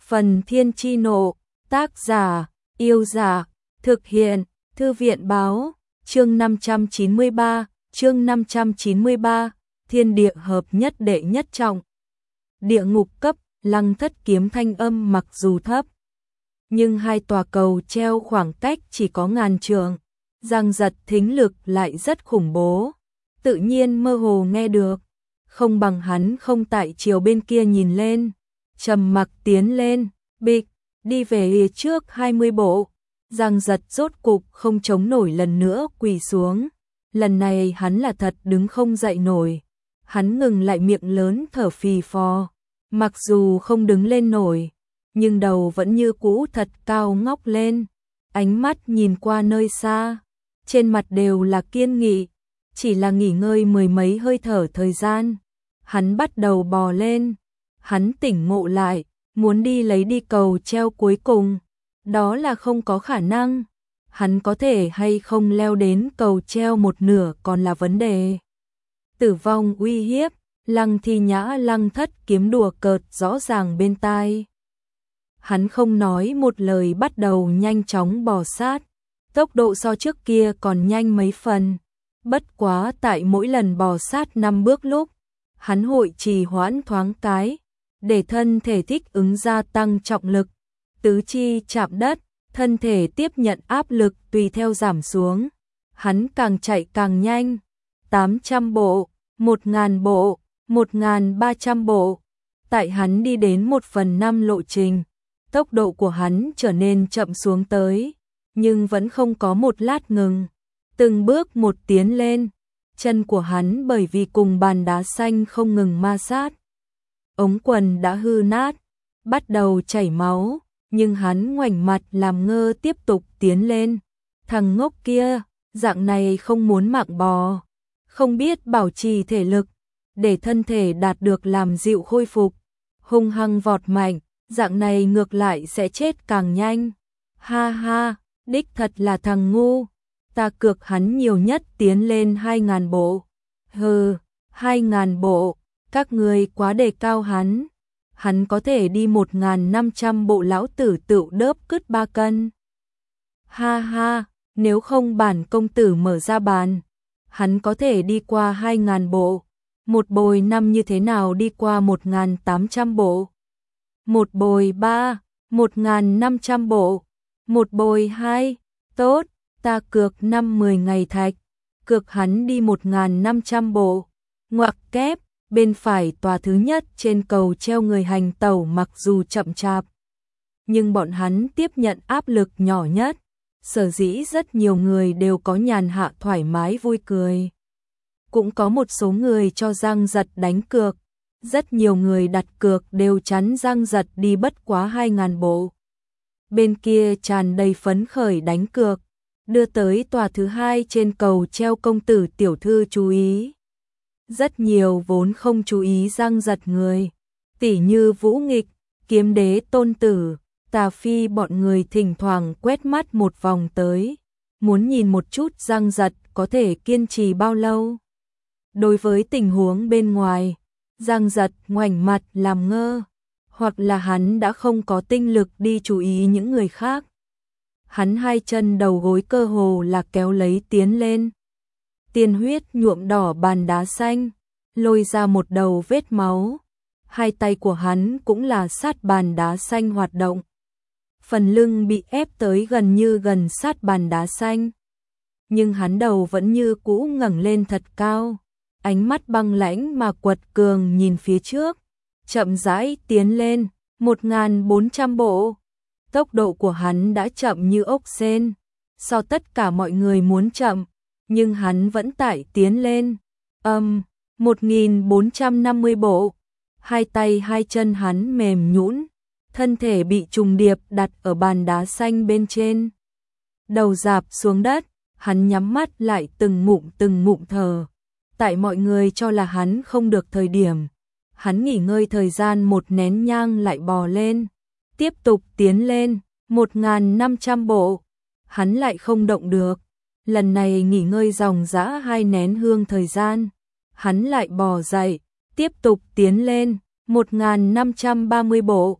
Phần Thiên Chi Nộ, tác giả, Yêu Giả, thực hiện, Thư viện Báo, chương 593, Thiên Địa Hợp Nhất Đệ Nhất Trọng. Địa ngục cấp, Lăng Thất kiếm thanh âm mặc dù thấp, nhưng hai tòa cầu treo khoảng cách chỉ có ngàn trượng, giằng giật thính lực lại rất khủng bố, tự nhiên mơ hồ nghe được, không bằng hắn không tại chiều bên kia nhìn lên, trầm mặc tiến lên, bịch, đi về trước 20 bộ, giằng giật rốt cục không chống nổi lần nữa quỳ xuống, lần này hắn là thật đứng không dậy nổi, hắn ngừng lại miệng lớn thở phì phò, mặc dù không đứng lên nổi, nhưng đầu vẫn như cũ thật cao ngóc lên, ánh mắt nhìn qua nơi xa, trên mặt đều là kiên nghị, chỉ là nghỉ ngơi mười mấy hơi thở thời gian, hắn bắt đầu bò lên, hắn tỉnh ngộ lại, muốn đi lấy đi cầu treo cuối cùng, đó là không có khả năng, hắn có thể hay không leo đến cầu treo một nửa còn là vấn đề. Tử vong uy hiếp, Lăng Thi Nhã Lăng Thất kiếm đùa cợt rõ ràng bên tai. Hắn không nói một lời bắt đầu nhanh chóng bò sát, tốc độ so trước kia còn nhanh mấy phần, bất quá tại mỗi lần bò sát 5 bước lúc, hắn hội trì hoãn thoáng cái, để thân thể thích ứng gia tăng trọng lực, tứ chi chạm đất, thân thể tiếp nhận áp lực tùy theo giảm xuống, hắn càng chạy càng nhanh, 800 bộ, 1000 bộ, 1300 bộ, tại hắn đi đến 1/5 lộ trình, tốc độ của hắn trở nên chậm xuống tới, nhưng vẫn không có một lát ngừng, từng bước một tiến lên, chân của hắn bởi vì cùng bàn đá xanh không ngừng ma sát, ống quần đã hư nát, bắt đầu chảy máu, nhưng hắn ngoảnh mặt làm ngơ tiếp tục tiến lên. Thằng ngốc kia, dạng này không muốn mạng bò, không biết bảo trì thể lực, để thân thể đạt được làm dịu khôi phục, hung hăng vọt mạnh, dạng này ngược lại sẽ chết càng nhanh. Ha ha, đích thật là thằng ngu, ta cược hắn nhiều nhất tiến lên 2000 bộ. Hừ, 2000 bộ, các ngươi quá đề cao hắn. Hắn có thể đi 1500 bộ lão tử tựu đớp cứt 3 cân. Ha ha, nếu không bản công tử mở ra bàn, hắn có thể đi qua 2000 bộ. Một bồi 5 như thế nào đi qua 1800 bộ. Một bồi 3, 1500 bộ. Một bồi 2, tốt, ta cược 5-10 ngày thạch, cược hắn đi 1500 bộ. Ngoặc kép, bên phải tòa thứ nhất trên cầu treo người hành tẩu mặc dù chậm chạp, nhưng bọn hắn tiếp nhận áp lực nhỏ nhất, sở dĩ rất nhiều người đều có nhàn hạ thoải mái vui cười. Cũng có một số người cho Giang Giật đánh cược, rất nhiều người đặt cược đều chắn Giang Giật đi bất quá 2000 bộ. Bên kia tràn đầy phấn khởi đánh cược, đưa tới tòa thứ hai trên cầu treo công tử tiểu thư chú ý. Rất nhiều vốn không chú ý Giang Giật người, tỉ như Vũ Nghịch, Kiếm Đế Tôn Tử, Tà Phi bọn người thỉnh thoảng quét mắt một vòng tới, muốn nhìn một chút Giang Giật có thể kiên trì bao lâu. Đối với tình huống bên ngoài, Giang Giật ngoảnh mặt làm ngơ, hoặc là hắn đã không có tinh lực đi chú ý những người khác. Hắn hai chân đầu gối cơ hồ là kéo lấy tiến lên. Tiên huyết nhuộm đỏ bàn đá xanh, lôi ra một đầu vết máu. Hai tay của hắn cũng là sát bàn đá xanh hoạt động. Phần lưng bị ép tới gần như gần sát bàn đá xanh. Nhưng hắn đầu vẫn như cũ ngẩng lên thật cao. Ánh mắt băng lãnh mà quật cường nhìn phía trước. Chậm rãi tiến lên, 1400 bộ. Tốc độ của hắn đã chậm như ốc sên. So tất cả mọi người muốn chậm, nhưng hắn vẫn tại tiến lên. 1450 bộ. Hai tay hai chân hắn mềm nhũn, thân thể bị trùng điệp đặt ở bàn đá xanh bên trên. Đầu rạp xuống đất, hắn nhắm mắt lại từng ngụm thở. Tại mọi người cho là hắn không được thời điểm, hắn nghỉ ngơi thời gian 1 nén nhang lại bò lên, tiếp tục tiến lên, 1500 bộ. Hắn lại không động được. Lần này nghỉ ngơi dòng dã 2 nén hương thời gian, hắn lại bò dậy, tiếp tục tiến lên, 1530 bộ.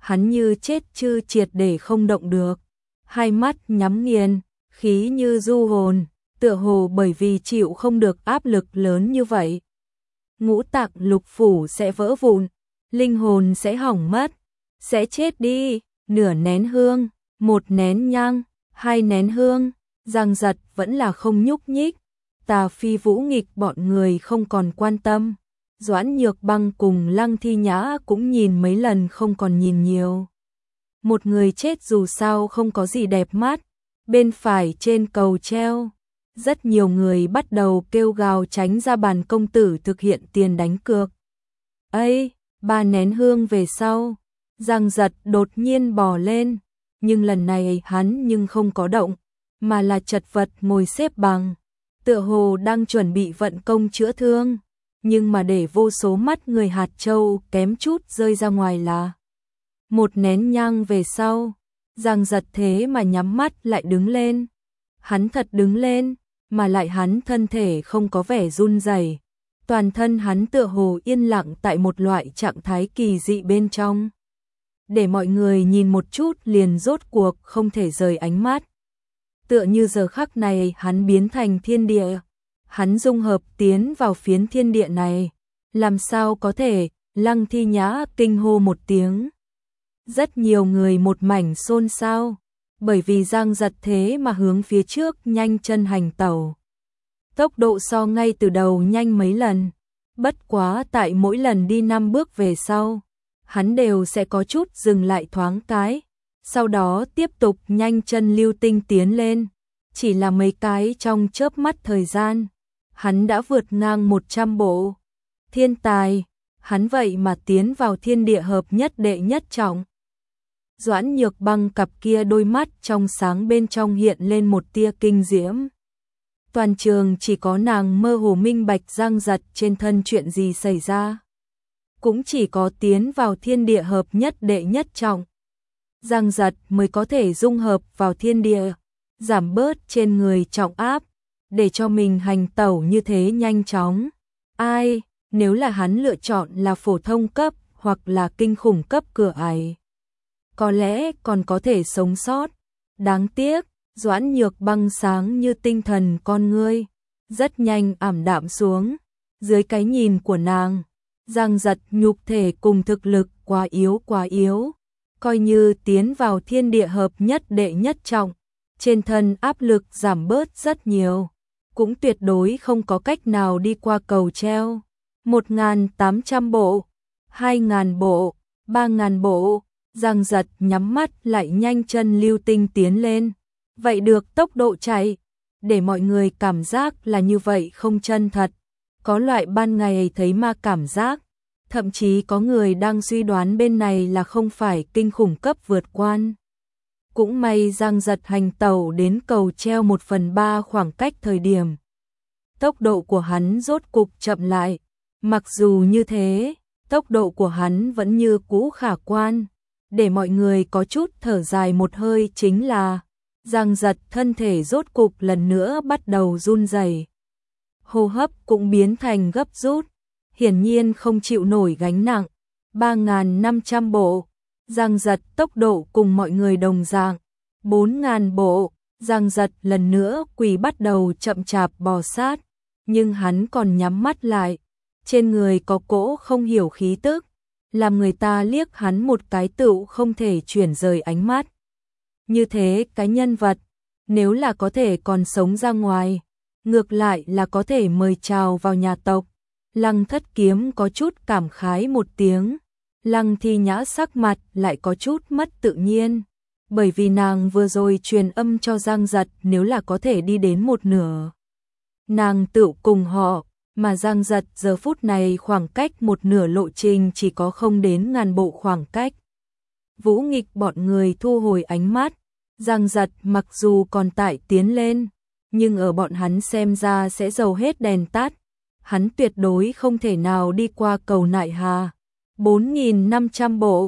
hắn như chết chư triệt để không động được, hai mắt nhắm nghiền, khí như du hồn, tựa hồ bởi vì chịu không được áp lực lớn như vậy. Ngũ tạng lục phủ sẽ vỡ vụn, linh hồn sẽ hỏng mất, sẽ chết đi. Nửa nén hương, một nén nhang, hai nén hương, Giang Giật vẫn là không nhúc nhích. Tà Phi Vũ Nghịch bọn người không còn quan tâm. Doãn Nhược Băng cùng Lăng Thi Nhã cũng nhìn mấy lần không còn nhìn nhiều. Một người chết dù sao không có gì đẹp mắt. Bên phải trên cầu treo, rất nhiều người bắt đầu kêu gào tránh ra bàn công tử thực hiện tiền đánh cược. Ây, 3 nén hương về sau, Giang Giật đột nhiên bò lên, nhưng lần này hắn nhưng không có động, mà là chật vật ngồi xếp bằng, tựa hồ đang chuẩn bị vận công chữa thương, nhưng mà để vô số mắt người hạt châu kém chút rơi ra ngoài là. Một nén nhang về sau, Giang Giật thế mà nhắm mắt lại đứng lên. Hắn thật đứng lên, mà lại hắn thân thể không có vẻ run rẩy, toàn thân hắn tựa hồ yên lặng tại một loại trạng thái kỳ dị bên trong. Để mọi người nhìn một chút liền rốt cuộc không thể rời ánh mắt. Tựa như giờ khắc này hắn biến thành thiên địa, hắn dung hợp tiến vào phiến thiên địa này, làm sao có thể? Lăng Thi Nhã kinh hô một tiếng. Rất nhiều người một mảnh xôn xao, bởi vì Giang Giật thế mà hướng phía trước nhanh chân hành tẩu. Tốc độ so ngay từ đầu nhanh mấy lần, bất quá tại mỗi lần đi 5 bước về sau, hắn đều sẽ có chút dừng lại thoáng cái, sau đó tiếp tục nhanh chân lưu tinh tiến lên. Chỉ là mấy cái trong chớp mắt thời gian, hắn đã vượt ngang 100 bộ. Thiên tài, hắn vậy mà tiến vào thiên địa hợp nhất đệ nhất trọng. Doãn Nhược Băng cặp kia đôi mắt trong sáng bên trong hiện lên một tia kinh diễm. Toàn trường chỉ có nàng mơ hồ minh bạch Giang Giật trên thân chuyện gì xảy ra. Cũng chỉ có tiến vào thiên địa hợp nhất đệ nhất trọng, Giang Giật mới có thể dung hợp vào thiên địa, giảm bớt trên người trọng áp, để cho mình hành tẩu như thế nhanh chóng. Ai, nếu là hắn lựa chọn là phổ thông cấp hoặc là kinh khủng cấp cửa ải, có lẽ còn có thể sống sót. Đáng tiếc, Doãn Nhược Băng sáng như tinh thần con ngươi, rất nhanh ảm đạm xuống. Dưới cái nhìn của nàng, Giang Giật nhục thể cùng thực lực quá yếu. Coi như tiến vào thiên địa hợp nhất đệ nhất trọng, trên thân áp lực giảm bớt rất nhiều, cũng tuyệt đối không có cách nào đi qua cầu treo. 1.800 bộ, 2.000 bộ, 3.000 bộ, Giang Giật nhắm mắt lại nhanh chân lưu tinh tiến lên. Vậy được tốc độ chạy, để mọi người cảm giác là như vậy không chân thật, có loại ban ngày thấy ma cảm giác. Thậm chí có người đang suy đoán bên này là không phải kinh khủng cấp vượt quan. Cũng may Giang Giật hành tẩu đến cầu treo 1/3 khoảng cách thời điểm. Tốc độ của hắn rốt cục chậm lại. Mặc dù như thế, tốc độ của hắn vẫn như cũ khả quan. Để mọi người có chút thở dài một hơi chính là Giang Giật thân thể rốt cục lần nữa bắt đầu run rẩy. Hô hấp cũng biến thành gấp rút, hiển nhiên không chịu nổi gánh nặng. 3.500 bộ, Giang Giật tốc độ cùng mọi người đồng dạng. 4.000 bộ, Giang Giật lần nữa quỳ bắt đầu chậm chạp bò sát, nhưng hắn còn nhắm mắt lại. Trên người có cỗ không hiểu khí tức, làm người ta liếc hắn một cái tựu không thể chuyển rời ánh mắt. Như thế cái nhân vật, nếu là có thể còn sống ra ngoài, ngược lại là có thể mời chào vào nhà tộc. Lăng Thất Kiếm có chút cảm khái một tiếng, Lăng Thi Nhã sắc mặt lại có chút mất tự nhiên, bởi vì nàng vừa rồi truyền âm cho Giang Giật nếu là có thể đi đến một nửa, nàng tự cùng họ, mà Giang Giật giờ phút này khoảng cách một nửa lộ trình chỉ có không đến 1.000 bộ khoảng cách. Vũ Nghịch bọn người thu hồi ánh mắt, Giang Giật mặc dù còn tại tiến lên, nhưng ở bọn hắn xem ra sẽ dầu hết đèn tắt. Hắn tuyệt đối không thể nào đi qua cầu Nại Hà. 4.500 bộ,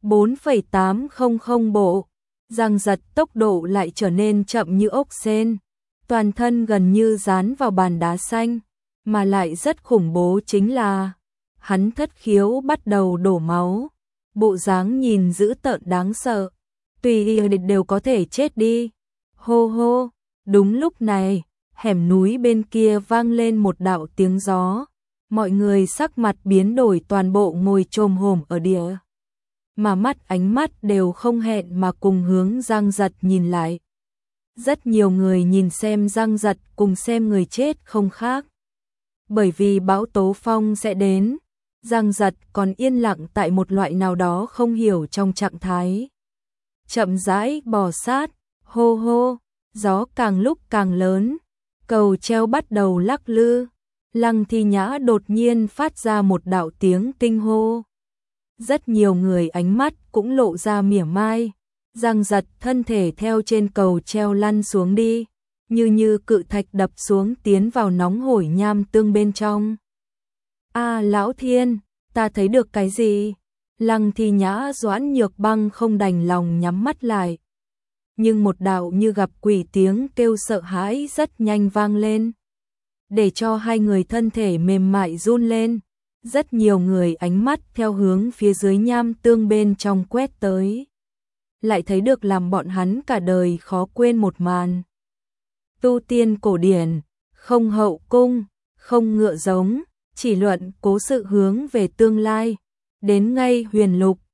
4,800 bộ, Giang Giật tốc độ lại trở nên chậm như ốc sên, toàn thân gần như dán vào bàn đá xanh, mà lại rất khủng bố chính là hắn thất khiếu bắt đầu đổ máu, bộ dáng nhìn dữ tợn đáng sợ. Tùy y đều có thể chết đi. Hô hô, đúng lúc này, hẻm núi bên kia vang lên một đạo tiếng gió. Mọi người sắc mặt biến đổi, toàn bộ ngồi chồm hổm ở địa. Mà ánh mắt đều không hẹn mà cùng hướng Giang Giật nhìn lại. Rất nhiều người nhìn xem Giang Giật cùng xem người chết không khác. Bởi vì bão tố phong sẽ đến, Giang Giật còn yên lặng tại một loại nào đó không hiểu trong trạng thái. Chậm rãi bò sát, hô hô, gió càng lúc càng lớn, cầu treo bắt đầu lắc lư. Lăng Thi Nhã đột nhiên phát ra một đạo tiếng kinh hô. Rất nhiều người ánh mắt cũng lộ ra mỉa mai. Giang Giật thân thể theo trên cầu treo lăn xuống đi, như cự thạch đập xuống tiến vào nóng hổi nham tương bên trong. A Lão Thiên, ta thấy được cái gì? Lăng Thi Nhã Doãn Nhược Băng không đành lòng nhắm mắt lại. Nhưng một đạo như gặp quỷ tiếng kêu sợ hãi rất nhanh vang lên, để cho hai người thân thể mềm mại run lên. Rất nhiều người ánh mắt theo hướng phía dưới nham tương bên trong quét tới, lại thấy được làm bọn hắn cả đời khó quên một màn. Tu tiên cổ điển, không hậu cung, không ngựa giống, chỉ luận cố sự hướng về tương lai. Đến ngay huyền lục,